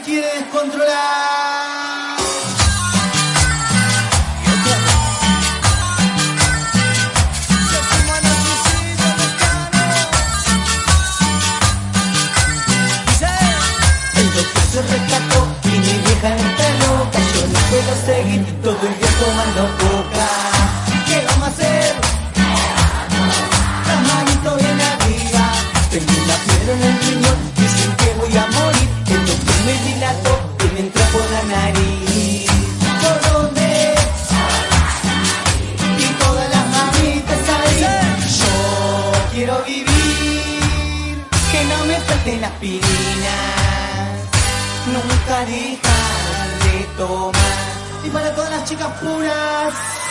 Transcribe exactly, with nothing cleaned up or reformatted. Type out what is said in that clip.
quiere descontrolar. El doctor se rescató y mi vieja está loca. Yo no puedo seguir todo el día tomando coca. ¿Qué vamos a hacer? Las manitos bien arriba. Tengo una piedra en el riñón, dicen que voy a morir. El doctor me dilató y me entró por la nariz. ¿Por dónde? Y todas las manitas ahí. Yo quiero vivir, que no me falten aspirinas, nunca dejar de tomar. Y para todas las chicas puras,